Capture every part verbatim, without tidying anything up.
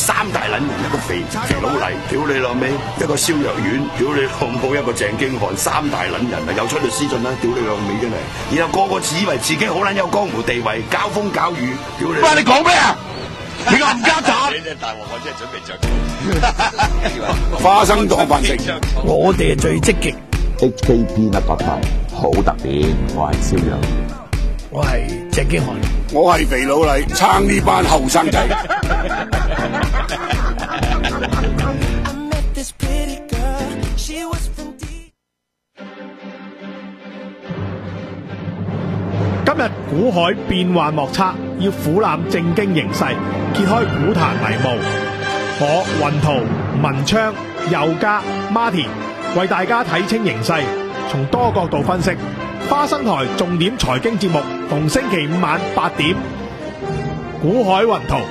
三大撚人，一個肥肥佬黎，屌你老味，一個蕭若元，屌你老母，一個鄭經翰，三大撚人啊，又出律師信啦，屌你老味真係，然後個個自以為自己好撚有江湖地位，交風交雨，屌你！喂，你講咩啊？你個冚家鏟！你隻大鑊，我真係準備着花生當飯食， 我哋係最積極。 H K P 一百八好特別，我係蕭若元， 我係鄭經翰， 我係肥佬黎，撐呢班後生仔。 今日股海變幻莫測，要俯瞰正經形勢，揭開股壇迷霧。我雲圖、文昌、佑嘉、Martin 為大家睇清形勢，從多角度分析。花生台重點財經節目，逢星期五晚八點，股海雲圖。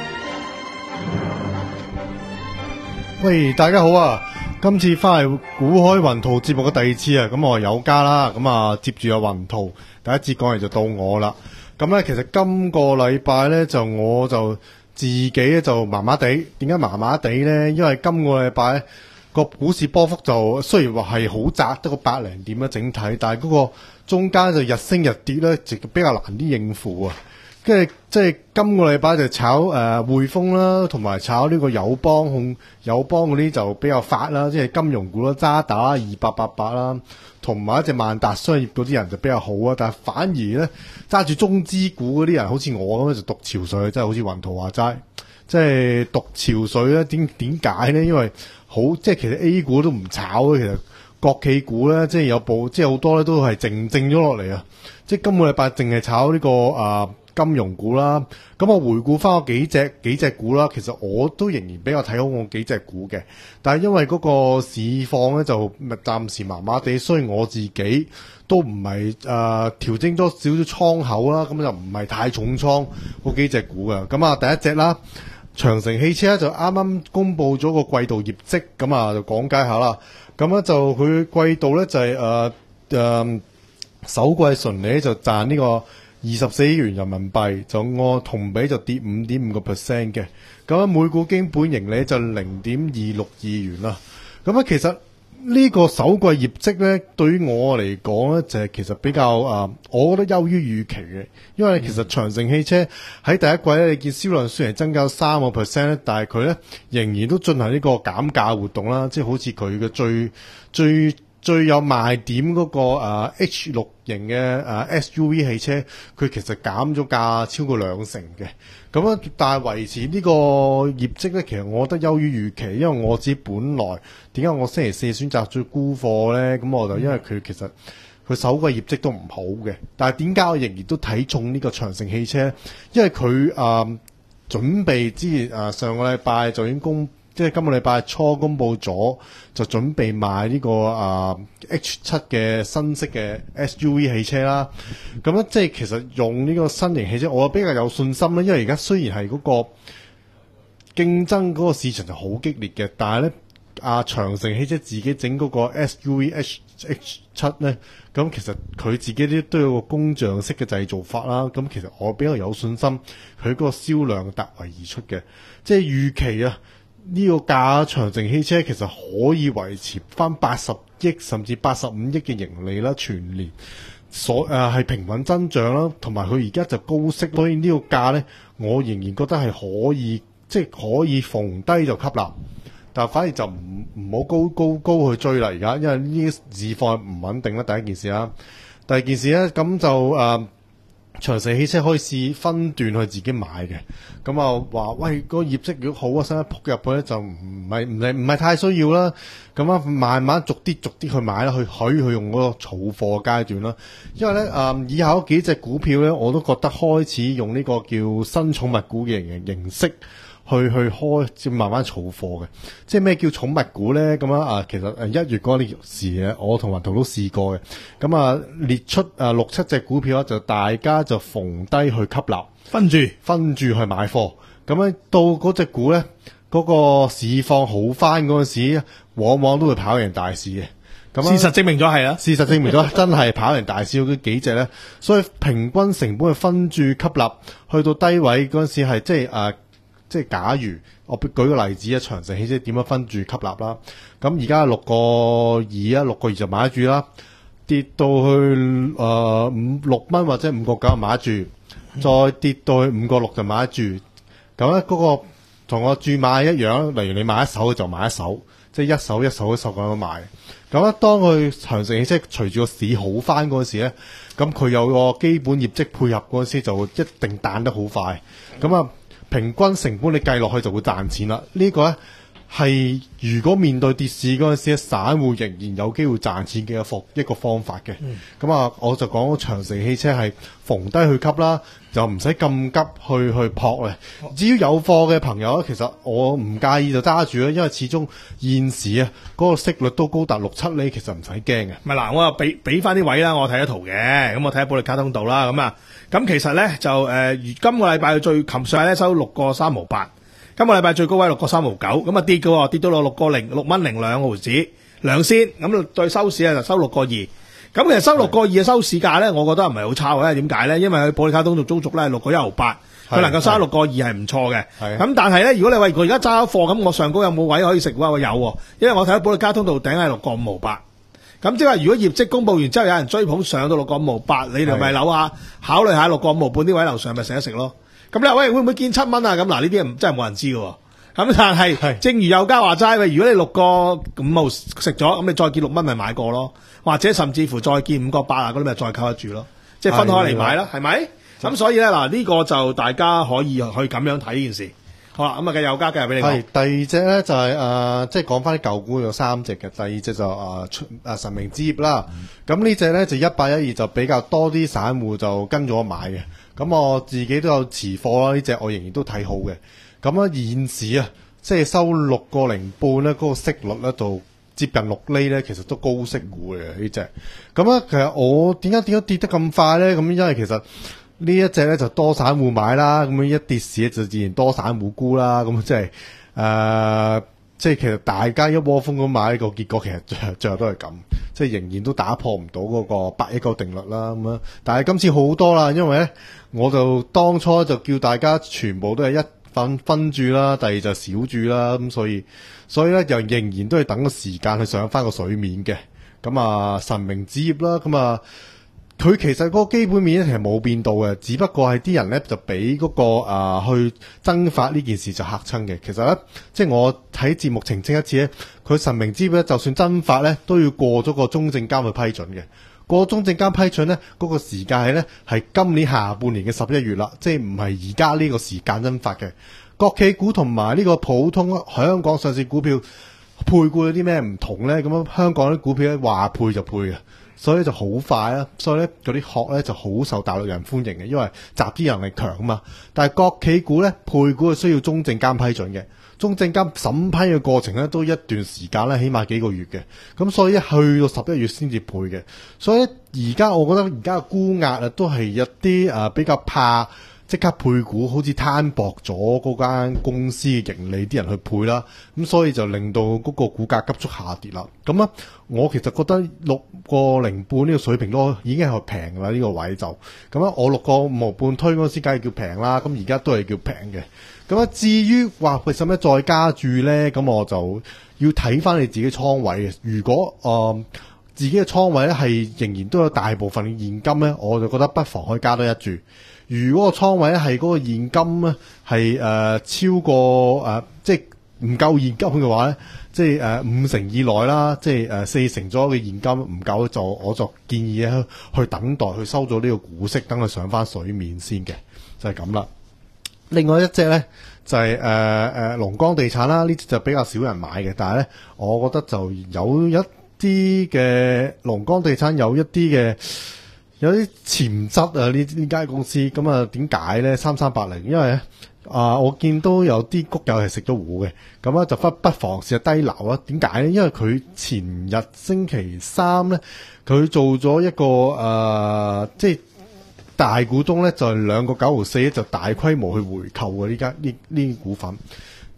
喂，大家好啊！今次翻嚟股海雲圖節目嘅第二次啊，咁我係佑嘉啦，咁啊接住有雲圖第一節講嚟就到我啦。咁咧其實今個禮拜咧就我就自己咧就麻麻地，點解麻麻地咧？因為今個禮拜個股市波幅就雖然話係好窄，得個百零點啦整體，但係嗰個中間就日升日跌咧，就比較難啲應付啊。跟住即係今個禮拜就炒誒匯豐啦，同埋炒呢個友邦控友邦嗰啲就比較發啦，即係金融股啦，渣打二八八八啦，同埋一隻萬達商業嗰啲人就比較好啊。但係反而咧揸住中資股嗰啲人，好似我咁樣就獨潮水，即係好似雲圖話齋，即係獨潮水咧。點點解咧？因為好即係其實 A 股都唔炒嘅，其實國企股咧，即係有部即係好多咧都係靜靜咗落嚟啊！即係今個禮拜淨係炒呢、這個啊。呃金融股啦，咁我回顧翻我幾隻幾隻股啦，其實我都仍然比較睇好我幾隻股嘅，但係因為嗰個市況咧就暫時麻麻地，所以我自己都唔係誒調整多少少倉口啦，咁就唔係太重倉嗰幾隻股嘅。咁啊，第一隻啦，長城汽車就啱啱公布咗個季度業績，咁啊就講解下啦。咁咧就佢季度咧就係誒誒首季純利就賺呢、這個。二十四億元人民幣，就按同比就跌五點五個 percent 嘅，咁每股經本盈利就零點二六二元啦。咁啊，其實呢個首季業績咧，對於我嚟講咧，就係、是、其實比較啊、呃，我覺得優於預期嘅，因為其實長城汽車喺第一季咧，你見銷量雖然增加三個 percent 咧，但係佢咧仍然都進行呢個減價活動啦，即係好似佢嘅最最。最有賣點嗰、那個、呃、H 六 型嘅、呃、S U V 汽車，佢其實減咗價超過兩成嘅。咁啊，但係維持呢個業績咧，其實我覺得優於預期，因為我自己本來點解我星期四選擇咗沽貨咧？咁我就因為佢其實佢首個業績都唔好嘅，但係點解我仍然都睇重呢個長城汽車？因為佢啊、呃、準備之前啊、呃、上個禮拜就已經公。即係今個禮拜初公布咗，就準備賣呢、這個啊、呃、H 七嘅新式嘅 S U V 汽車啦。咁咧，即係其實用呢個新型汽車，我比較有信心啦。因為而家雖然係嗰個競爭嗰個市場就好激烈嘅，但係咧，啊長城汽車自己整嗰個 S U V H H 七咧，咁其實佢自己都都有個工匠式嘅製造法啦。咁其實我比較有信心，佢嗰個銷量突圍而出嘅，即係預期啊。呢個價長城汽車其實可以維持翻八十億甚至八十五億嘅盈利啦，全年所誒係、呃、平穩增長啦，同埋佢而家就高息，所以呢個價咧，我仍然覺得係可以，即係可以逢低就吸納，但係反而就唔唔好高高高去追啦，而家因為呢啲市況唔穩定啦，第一件事啦，第二件事咧，咁就誒。呃長城汽車可以試分段去自己買嘅，咁啊話喂，個業績如果好啊，想一撲入去咧就唔係唔係唔係太需要啦。咁啊慢慢逐啲逐啲去買啦，去可以去用嗰個儲貨階段啦。因為咧誒、嗯、以後嗰幾隻股票咧，我都覺得開始用呢個叫新寵物股嘅形形式。去去開，即慢慢儲貨嘅。即係咩叫寵物股咧？咁樣啊，其實誒一月嗰啲時啊，我同雲圖都試過嘅。咁啊，列出啊六七隻股票啦，就大家就逢低去吸納， 分住分住去買貨。咁咧到嗰隻股咧，嗰、嗰個市況好翻嗰陣時，往往都會跑贏大市嘅。咁事實證明咗係啦， 事實證明咗真係跑贏大市嗰幾隻咧。所以平均成本去分住吸納，去到低位嗰陣時係即係誒。 即係假如我舉個例子啊，長城汽車點樣分住吸納啦？咁而家六個二啊，六個二就買得住啦，跌到去誒五六蚊或者五個九買得住，再跌到去五個六就買得住。咁咧嗰個同我注買一樣，例如你買一手就買一手，即係一手一手一手咁樣買。咁咧當佢長城汽車隨住個市好翻嗰陣時咧，咁佢有個基本業績配合嗰陣時，就一定彈得好快。咁啊，平均成本你計落去就會賺錢啦。呢個咧係如果面對跌市嗰陣時咧，散戶仍然有機會賺錢嘅一個一個方法嘅。咁啊、嗯，我就講長城汽車係逢低去吸啦，就唔使咁急去去撲咧。至於有貨嘅朋友咧，其實我唔介意就揸住啦，因為始終現時啊嗰個息率都高達六七厘，其實唔使驚嘅。 咪嗱，我又俾俾翻啲位啦，我睇咗圖嘅，咁我睇下保利卡通道啦，咁啊，咁其實咧就誒、呃，今個禮拜最琴上咧收六個三毫八。今個禮拜最高位六個三毫九，咁啊跌嘅，跌到落六個零六蚊零兩毫子兩仙，咁對收市啊就收六個二。咁其實收六個二嘅收市價咧，我覺得唔係好差嘅。點解咧？因為佢保利卡通道中續咧係六個一毫八，佢能夠收六個二係唔錯嘅。咁但係咧，如果你話佢而家揸咗貨，咁我上高有冇位可以食？我有，因為我睇到保利卡通道頂係六個五毫八。咁即係話，如果業績公布完之後有人追捧上到六個五毫八，你哋咪扭下考慮下六個五毫半啲位樓上咪食一食咯。咁你話喂，會唔會見七蚊啊？咁嗱，呢啲真係冇人知嘅。咁但係正如有家話齋，喂，如果你六個五毫食咗，咁你再見六蚊咪買過咯，或者甚至乎再見五個八啊，嗰啲咪再扣得住咯，即係分開嚟買啦，係咪？咁所以咧嗱，呢個就大家可以去咁樣睇呢件事。好啦，咁啊嘅有家繼續俾你講。 係第二隻咧就係、是、誒、呃，即係講翻啲舊股有三隻嘅，第二隻就誒誒、呃、神明之業啦。咁、嗯、呢隻咧就一八一二就比較多啲散戶就跟咗我買嘅。咁我自己都有持貨啦，呢隻我仍然都睇好嘅。咁啊現時啊，即係收六個零半咧，嗰個息率咧就接近六厘咧，其實都高息股嘅呢隻。咁啊，其實我點解點解跌得咁快咧？咁因為其實呢一隻咧就多散戶買啦，咁樣一跌市就自然多散戶沽啦。咁即係誒，即係其實大家一窩蜂咁買，個結果其實最後最後都係咁，即係仍然都打破唔到嗰個八一九定律啦。咁樣，但係今次好多啦，因為咧我就當初就叫大家全部都係一分分住啦，第二就少住啦。咁所以所以咧又仍然都係等個時間去上翻個水面嘅。咁啊神明之業啦，咁啊。佢其實嗰個基本面咧其實冇變到嘅，只不過係啲人咧就俾嗰、那個誒、呃、去增發呢件事就嚇親嘅。其實咧，即係我睇節目澄清一次咧，佢神明之業咧就算增發咧都要過咗個中證監去批准嘅。過中證監批准咧，嗰、那個時間係咧係今年下半年嘅十一月啦，即係唔係而家呢個時間增發嘅。國企股同埋呢個普通香港上市股票配股有啲咩唔同咧？咁樣香港啲股票咧話配就配嘅。所以就好快啦，所以咧嗰啲殼咧就好受大陸人歡迎嘅，因為集資能力強啊嘛。但係國企股咧配股係需要中證監批准嘅，中證監審批嘅過程咧都一段時間咧，起碼幾個月嘅。咁所以一去到十一月先至配嘅。所以而家我覺得而家嘅沽壓啊都係一啲誒比較怕即刻配股，好似攤薄咗嗰間公司嘅盈利，啲人去配啦。咁所以就令到嗰個股價急速下跌啦。咁啊，我其實覺得六個零半呢個水平都已經係平㗎啦，呢、這個位就咁啊。我六個五毫半推嗰時梗係叫平啦，咁而家都係叫平嘅。咁啊，至於話為什麼再加注咧？咁我就要睇翻你自己倉位嘅。如果誒、呃、自己嘅倉位咧係仍然都有大部分嘅現金咧，我就覺得不妨可以加多一注。如果個倉位咧係嗰個現金咧係誒超過誒、呃、即係唔夠現金嘅話咧，即係誒、呃、五成以內啦，即係誒、呃、四成左右嘅現金唔夠，就我就建議咧去等待去收咗呢個股息，等佢上翻水面先嘅，就係咁啦。另外一隻咧就係誒誒龍光地產啦，呢隻就比較少人買嘅，但係咧我覺得就有一啲嘅龍光地產有一啲嘅。有啲潛質啊！呢呢間公司咁啊，點解咧？三三八零，因為咧啊、呃，我見到有啲谷友係食咗糊嘅，咁啊就不不妨試下低流啊！點解咧？因為佢前日星期三咧，佢做咗一個誒、呃，即係大股東咧，就係兩個九毫四咧，就大規模去回購嘅呢間呢呢股份。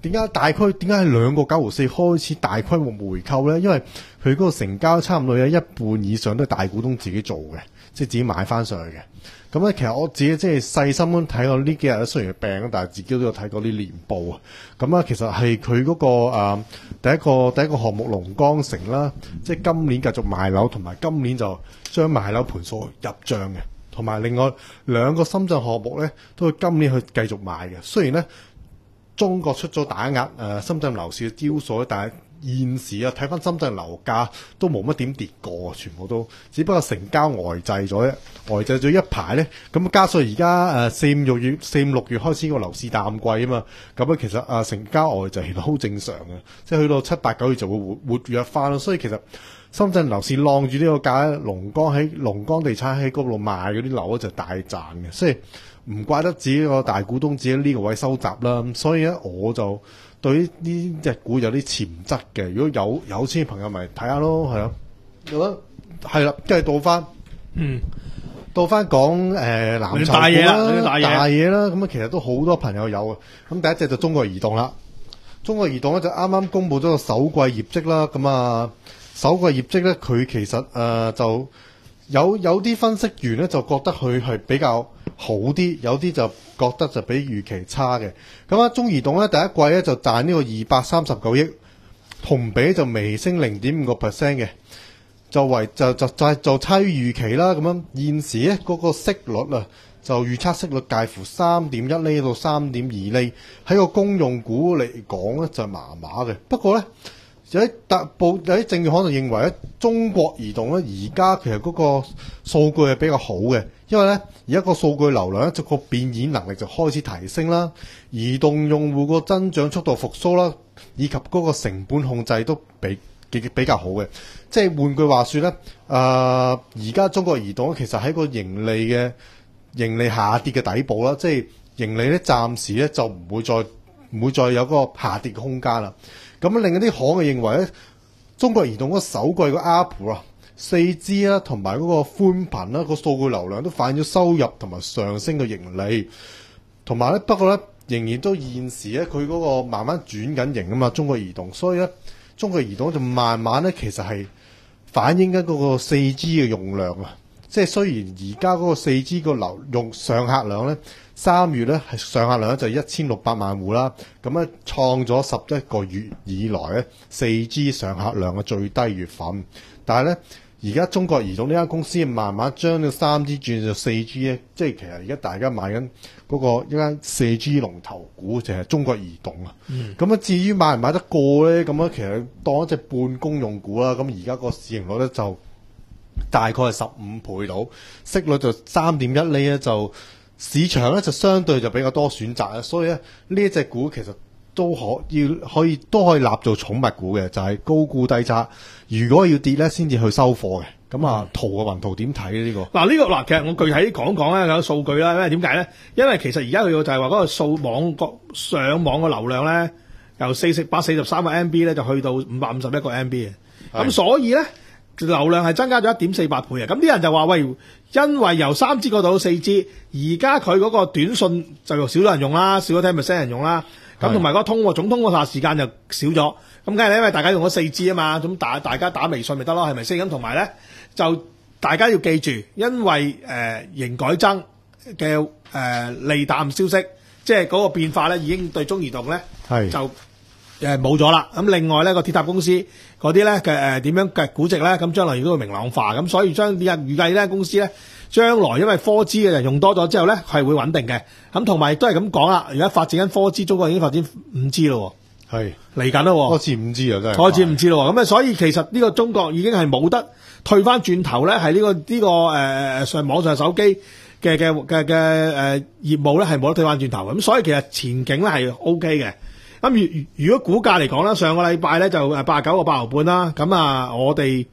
點解大區點解係兩個九毫四開始大規模回購咧？因為佢嗰個成交差唔多有一半以上都係大股東自己做嘅，即係自己買翻上去嘅。咁咧，其實我自己即係細心咁睇過呢幾日咧，雖然係病，但係自己都有睇過啲年報啊。咁啊，其實係佢嗰個、呃、第一個第一個項目龍崗城啦，即係今年繼續賣樓，同埋今年就將賣樓盤數入帳嘅，同埋另外兩個深圳項目咧，都會今年去繼續賣嘅。雖然咧中國出咗打壓誒、呃、深圳樓市嘅招數，但係現時啊，睇翻深圳樓價都冇乜點跌過，全部都只不過成交呆滯咗啫，呆滯咗一排咧。咁加上而家誒四五六月四五六月開始個樓市淡季啊嘛，咁啊其實啊、呃、成交呆滯都好正常嘅，即係去到七八九月就會活活躍翻咯。所以其實深圳樓市晾住呢個價咧，龍崗喺龍崗地產喺嗰度賣嗰啲樓咧就大賺嘅，所以唔怪得自己個大股東自己呢個位收集啦。所以咧我就對於呢隻股有啲潛質嘅，如果有有錢嘅朋友咪睇下咯，係咯，覺得係啦，跟住到翻， 嗯， 到翻講誒藍籌股大嘢啦， 啦， 大嘢大嘢啦，咁啊其實都好多朋友有嘅。咁第一隻就中國移動啦，中國移動咧就啱啱公布咗個首季業績啦，咁啊首季業績咧佢其實誒、呃、就有有啲分析員咧就覺得佢係比較好啲，有啲就覺得就比預期差嘅。咁啊，中移動咧第一季咧就賺呢個二百三十九億，同比就微升零點五個 percent 嘅，就為就就就就差於預期啦。咁樣現時咧嗰個息率啊，就預測息率介乎三點一厘到三點二厘，喺個公用股嚟講咧就麻麻嘅。不過咧，有啲特報有啲證券可能認為咧，中國移動咧而家其實嗰個數據係比較好嘅，因為咧而家個數據流量咧就個變現能力就開始提升啦，移動用戶個增長速度復甦啦，以及嗰個成本控制都比比比較好嘅。即係換句話說咧，誒而家中國移動其實喺個盈利嘅盈利下跌嘅底部啦，即係盈利咧暫時咧就唔會再唔會再有嗰個下跌嘅空間啦。咁另一啲行嘅認為咧，中國移動嗰首季個 A R P U 啊、四 G 啦同埋嗰個寬頻啦個數據流量都反映咗收入同埋上升嘅盈利，同埋咧不過咧仍然都現時咧佢嗰個慢慢轉緊型啊嘛，中國移動，所以咧中國移動就慢慢咧其實係反映緊嗰個四 G 嘅用量啊，即係雖然而家嗰個四 G 個流用上客量咧。三月咧係上客量就係一千六百萬戶啦，咁咧創咗十一個月以來咧四 G 上客量嘅最低月份。但係咧而家中國移動呢間公司慢慢將呢個三 G 轉到四 G 咧，即係其實而家大家買緊嗰個一間四 G 龍頭股就係中國移動啊。咁啊、嗯、至於買唔買得過咧，咁樣其實當一隻半公用股啦。咁而家個市盈率咧就大概係十五倍到，息率就三點一厘咧就。市場咧就相對就比較多選擇啊，所以咧呢一隻股其實都可要可以都可以立做寵物股嘅，就係、是、高沽低差。如果要跌咧，先至去收貨嘅。咁啊，圖嘅雲圖點睇呢？呢個嗱呢個嗱，其實我具體講講咧，有數據啦。因為點解咧？因為其實而家佢就係話嗰個數網個上網嘅流量咧，由四十百四十三個 M B 咧，就去到五百五十一個 M B 嘅。咁所以咧。流量係增加咗一點四八倍啊！咁啲人就話喂，因為由三 G 嗰度到四 G，而家佢嗰個短訊就少咗人用啦，少咗ten percent人用啦。咁同埋嗰個通話總通話時間就少咗。咁梗係因為大家用咗四 G 啊嘛，咁大大家打微信咪得咯，係咪先？咁同埋咧就大家要記住，因為誒營、呃、改增嘅誒、呃、利淡消息，即係嗰個變化咧已經對中移動咧係就。誒冇咗啦，咁另外咧個鐵塔公司嗰啲咧嘅誒點樣嘅估值咧，咁將來亦都會明朗化，咁所以將啲人預計呢公司咧將來因為 四 G 嘅人用多咗之後咧係會穩定嘅，咁同埋亦都係咁講啦，而家發展緊 四 G， 中國已經發展五 G 咯，係嚟緊咯， 開始五 G 啊真係開始五 G 咯，咁啊所以其實呢個中國已經係冇得退翻轉頭咧，係呢、呢個呢、呢個誒、呃、上網上手機嘅嘅嘅嘅誒業務咧係冇得退翻轉頭，咁所以其實前景咧係 O K 嘅。咁如如果股價嚟講咧，上個禮拜咧就誒八十九個八毫半啦，咁啊我哋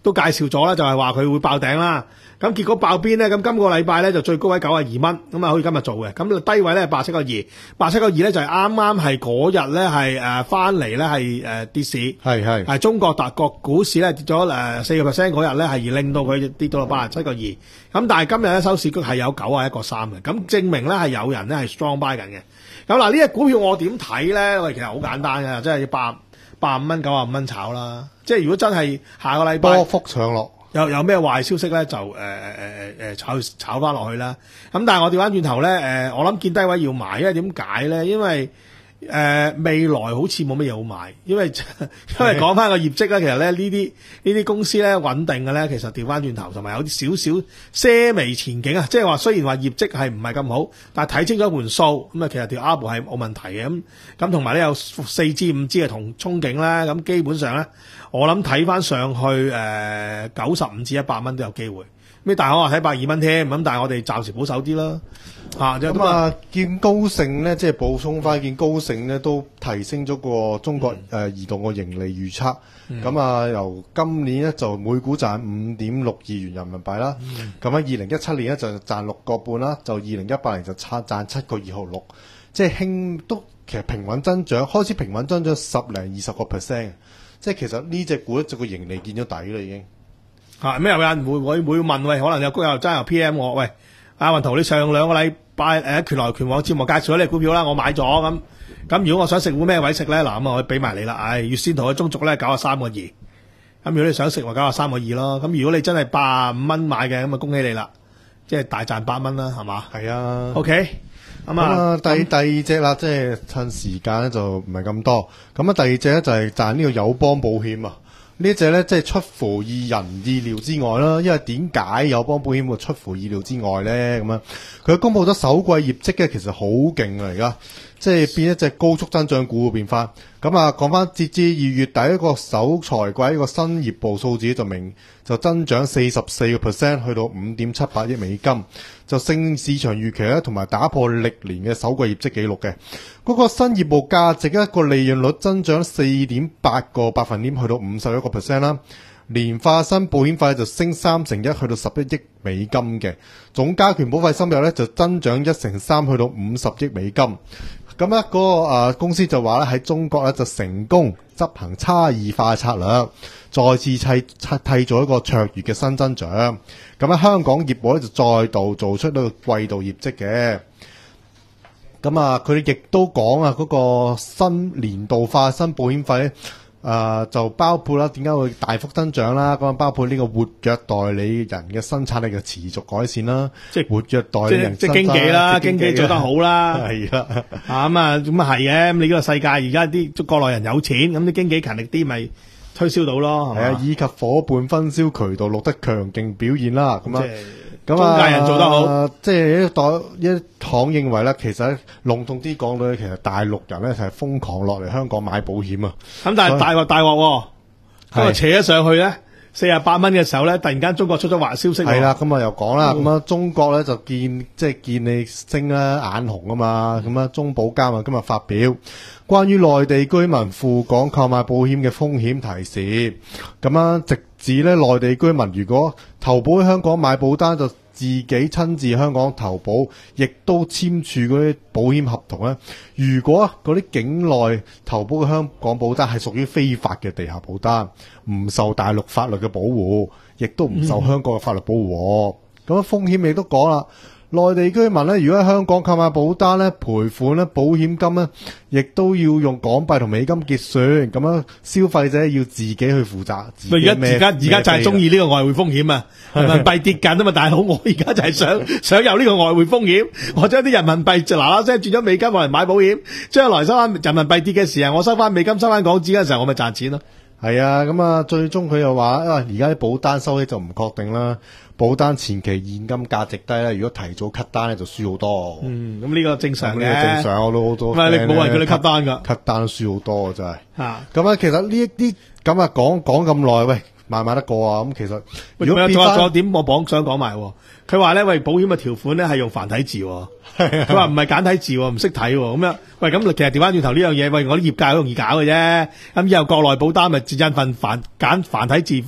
都介紹咗啦，就係話佢會爆頂啦。咁結果爆邊咧？咁今個禮拜咧就最高位九十二蚊，咁啊好似今日做嘅。咁低位咧八七個二，八七個二咧就係啱啱係嗰日咧係誒翻嚟咧係誒跌市， 係係係中國大國股市咧跌咗誒四個 percent 嗰日咧係而令到佢跌到八十七個二。咁但係今日咧收市局係有九啊一個三嘅，咁證明咧係有人咧係 strong buy 緊嘅。咁嗱呢隻股票我點睇咧？喂，其實好簡單嘅，即係要八八十五蚊、九十五蚊炒啦。即係如果真係下個禮拜波幅上落。 有有咩壞消息咧，就誒誒誒誒炒炒翻落去啦。咁但係我調翻轉頭咧，誒、呃、我諗見低位要買，因為點解咧？因為誒、呃、未來好似冇乜嘢好買，因為因為講翻個業績咧，其實咧呢啲呢啲公司咧穩定嘅咧，其實調翻轉頭同埋有啲少少些微前景啊，即係話雖然話業績係唔係咁好，但係睇清楚盤數咁啊，其實條 A 股係冇問題嘅。咁咁同埋咧有四支五支嘅同憧憬啦，咁基本上咧。我諗睇翻上去誒九十五至一百蚊都有機會，咩大行話睇百二蚊添，咁但係我哋暫時保守啲啦。啊，咁啊，見高盛咧，即係補充翻，見高盛咧都提升咗個中國誒、嗯呃、移動個盈利預測。咁、嗯、啊，由今年咧就每股賺五點六二元人民幣啦。咁喺二零一七年咧就賺六個半啦，就二零一八年就差賺七個二毫六，即係輕都其實平穩增長，開始平穩增長十零二十個 percent。即係其實呢隻股咧就個盈利見咗底啦已經。 嚇咩有人會會會問喂，可能有有真有 P M 我喂，阿雲圖你上兩個禮拜誒拳來拳往節目介紹咗你股票啦，我買咗咁咁如果我想食股咩位食咧，嗱咁啊我俾埋你啦，唉月線圖嘅中軸咧九啊三個二，咁如果你想食話九啊三個二咯，咁如果你真係八十五蚊買嘅咁啊恭喜你啦，即係大賺八蚊啦係嘛？ 係啊 ，OK。咁啊，第、嗯、第二隻啦，即係趁時間咧就唔係咁多。咁啊，第二隻咧就係賺呢個友邦保險啊。呢一隻咧即係出乎意人意料之外啦。因為點解友邦保險會出乎意料之外咧？咁樣佢公布咗首季業績嘅，其實好勁啊！而家即係變一隻高速增長股嘅變化。咁啊，講翻截至二月第一個首財季一個新業務數字就明就增長四十四個 percent， 去到五點七八億美金，就勝市場預期咧，同埋打破歷年嘅首季業績紀錄嘅。嗰、那個新業務價值一個利潤率增長四點八個百分點，去到五十一個 percent 啦。年化新保險費就升三成一，去到十一億美金嘅。總加權保費收入咧就增長一成三，去到五十億美金。咁咧嗰個誒、呃、公司就話咧喺中國咧就成功執行差異化策略，再次砌砌締咗一個卓越嘅新增長。咁喺香港業務咧就再度做出呢個季度業績嘅。咁啊，佢哋亦都講啊，嗰個新年度化新保險費咧。誒、呃、就包括啦，點解會大幅增長啦？咁啊，包括呢個活躍代理人嘅生產力嘅持續改善啦，即係活躍代理人，即係經紀啦，經紀做得好啦，係啦，啊咁啊，咁啊係嘅。咁你呢個世界而家啲國內人有錢，咁啲經紀勤力啲，咪推銷到咯，係啊，以及伙伴分銷渠道錄得強勁表現啦，咁啊。咁啊，中介人做得好，呃、即係一代一行認為咧，其實籠統啲講咧，其實大陸人咧係瘋狂落嚟香港買保險啊。咁但係大鑊大鑊，咁啊扯咗上去咧，四十八蚊嘅時候咧，突然間中國出咗壞消息。係啦，咁啊又講啦，咁、嗯、啊中國咧就見即係見你升啦，眼紅啊嘛，咁啊中保監啊今日發表關於內地居民赴港購買保險嘅風險提示，咁啊直指咧內地居民如果投保喺香港買保單，就自己親自香港投保，亦都簽署嗰啲保險合同咧。如果嗰啲境內投保嘅香港保單係屬於非法嘅地下保單，唔受大陸法律嘅保護，亦都唔受香港嘅法律保護。咁、嗯、風險亦都講啦。內地居民咧，如果喺香港購買保單咧，賠款咧，保險金咧，亦都要用港幣同美金結算，咁樣消費者要自己去負責。而家而家而家就係中意呢個外匯風險啊！人民幣跌緊啊嘛，大佬，我而家就係想想有呢個外匯風險，我將啲人民幣就嗱嗱聲轉咗美金落嚟買保險，將來收翻人民幣跌嘅時候，我收翻美金收翻港紙嘅時候，我咪賺錢咯。係啊，咁啊，最終佢又話啊，而家啲保單收益就唔確定啦。保單前期現金價值低咧，如果提早 cut 單咧就輸好多。嗯，咁呢個正常嘅。呢個正常，我都好多。唔係你冇人叫你 cut 單㗎，cut 單都輸好多真係。嚇！咁啊，其實呢一啲咁啊講講咁耐，喂，買唔買得過啊？咁其實如果仲有仲有點我講想講埋，佢話咧喂，保險嘅條款咧係用繁體字，佢話唔係簡體字，唔識睇咁樣。喂，咁其實調翻轉頭呢樣嘢，喂，我啲業界好容易搞嘅啫。咁以後國內保單咪印份繁簡繁體字。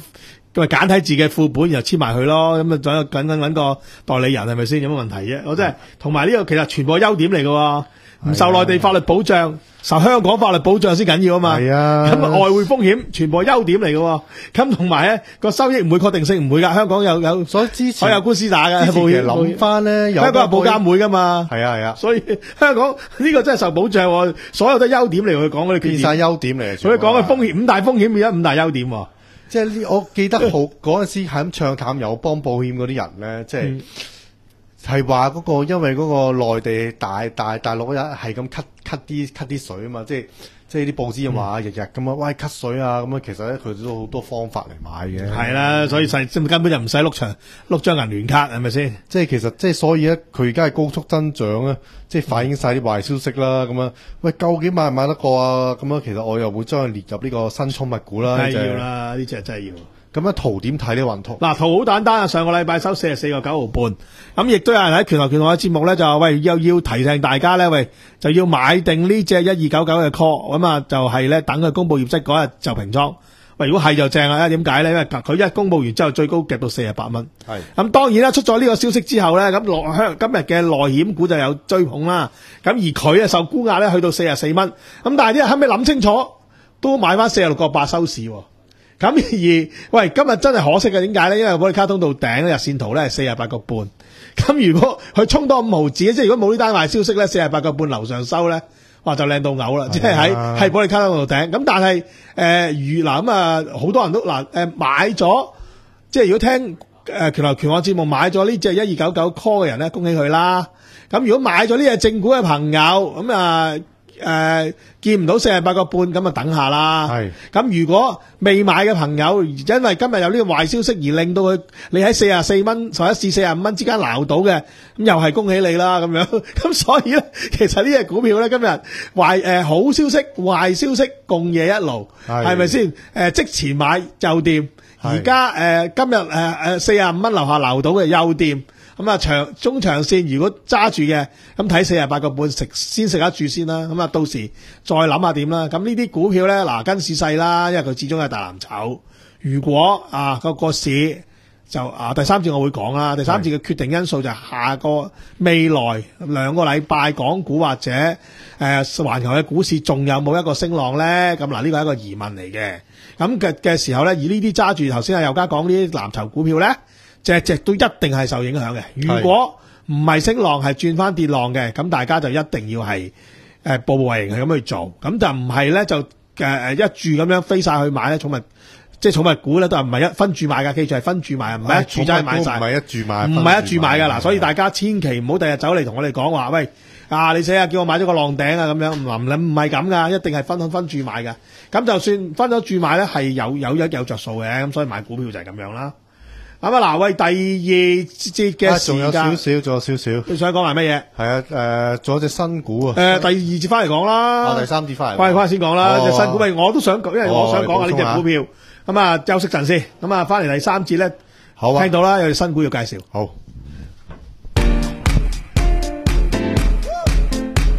咁咪簡體字嘅副本又簽埋佢咯，咁啊再緊緊揾個代理人係咪先？有乜問題啫？我真係同埋呢個其實全部係優點嚟嘅，唔受內地法律保障，受香港法律保障先緊要啊嘛。 係啊， 咁外匯風險全部係優點嚟嘅，咁同埋咧個收益唔會確定性唔會㗎，香港有有所以之前我有官司打嘅。 之前其實諗翻咧， 香港係保監會㗎嘛。 係啊係啊， 所以香港呢個真係受保障喎，所有都係優點嚟佢講嗰啲變晒優點嚟。 所以講嘅風險五大風險變咗五大優點喎。 即係呢，我記得好嗰陣時係咁唱淡友邦保險嗰啲人咧，即係係話嗰個因為嗰個內地大大大陸人係咁咳咳啲咳啲水啊嘛，即係即係啲報紙話日日咁啊，喂咳水啊咁樣，其實咧佢都好多方法嚟買嘅。 係啦，所以細根本就唔使碌長碌張銀聯卡係咪先？ 即係其實即係所以咧，佢而家係高速增長啊，即係反映晒啲壞消息啦。咁樣喂，究竟買唔買得過啊？咁樣其實我又會將佢列入呢個新寵物股啦。 係要啦，呢隻真係要。 咁樣圖點睇呢？雲圖嗱，圖好簡單啊！上個禮拜收四十四個九毫半，咁亦都有人喺拳頭拳頭嘅節目咧就話喂，又要提醒大家咧，喂就要買定呢隻一二九九嘅 call，咁啊就係咧等佢公布業績嗰日就平倉。喂，如果係就正啦，點解咧？因為佢一公布完之後最高夾到四十八蚊。係咁，當然啦，出咗呢個消息之後咧，咁落香今日嘅內險股就有追捧啦。咁而佢啊受沽壓咧去到四十四蚊，咁但係啲人後尾諗清楚，都買翻四十六個八收市。咁而喂，今日真係可惜嘅，點解咧？因為保利卡通道頂日線圖咧係四十八個半。咁如果佢衝多五毫子，即係如果冇呢單壞消息咧，四十八個半樓上收咧，哇就靚到嘔啦！即係喺喺保利卡通道頂。咁但係誒如嗱咁啊，好多人都嗱誒、呃、買咗，即係如果聽誒拳頭拳王節目買咗呢隻一二九九 call 嘅人咧，恭喜佢啦！咁如果買咗呢隻正股嘅朋友，咁啊〜誒、呃，見唔到四十八個半，咁啊等下啦。係，咁如果未買嘅朋友，因為今日有呢個壞消息而令到佢，你喺四十四蚊或者至四十五蚊之間撈到嘅，咁又係恭喜你啦咁樣。咁所以咧，其實呢隻股票咧今日壞誒好消息、壞消息共冶一爐，係咪先？誒、呃、即前買又掂，而家誒今日誒誒四十五蚊樓下撈到嘅又掂。咁啊，長中長線如果揸住嘅，咁睇四十八個半食先食得住先啦。咁啊，到時再諗下點啦。咁呢啲股票咧，嗱跟市勢啦，因為佢始終係大藍籌。如果啊個個市就啊第三節我會講啦，第三節嘅決定因素就係下個未來兩個禮拜港股或者誒環球嘅股市仲有冇一個升浪咧？咁嗱呢個係一個疑問嚟嘅。咁嘅嘅時候咧，而呢啲揸住頭先阿友嘉講呢啲藍籌股票咧，隻隻都一定係受影響嘅。如果唔係升浪，係轉翻跌浪嘅，咁大家就一定要係誒步步為營係咁去做。咁就唔係咧就誒誒一注咁樣飛晒去買咧寵物，即係寵物股咧都係唔係一分注買㗎，記住係分注買，唔係一注真係買晒，唔係一注買，唔係一注買㗎嗱。所以大家千祈唔好第日走嚟同我哋講話，喂啊你死啊叫我買咗個浪頂啊咁樣，唔唔唔係咁㗎，一定係分分注買㗎。咁就算分咗注買咧，係有有一有着數嘅，咁所以買股票就係咁樣啦。咁啊嗱，喂，第二節嘅時間，仲有少少，仲有少少。你想講埋乜嘢？係啊，誒，仲有隻新股啊。誒，第二節翻嚟講啦。哦，第三節翻嚟。翻嚟翻嚟先講啦，隻新股咪我都想講，因為我想講下呢隻股票。咁啊，休息陣先。咁啊，翻嚟第三節咧，好啊，聽到啦，有隻新股要介紹。好。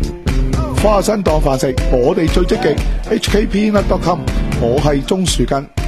花生當飯食，我哋最積極。H K P Net dot com， 我係鍾樹根。